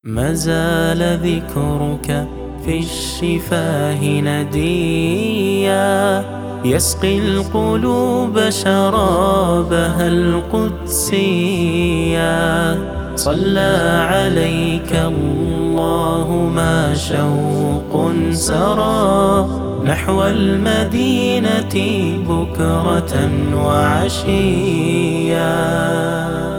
ما زال ذكرك في الشفاه نديا، يسقي القلوب شرابها القدسيا. صلى عليك الله ما شوق سرى نحو المدينة بكرة وعشيا.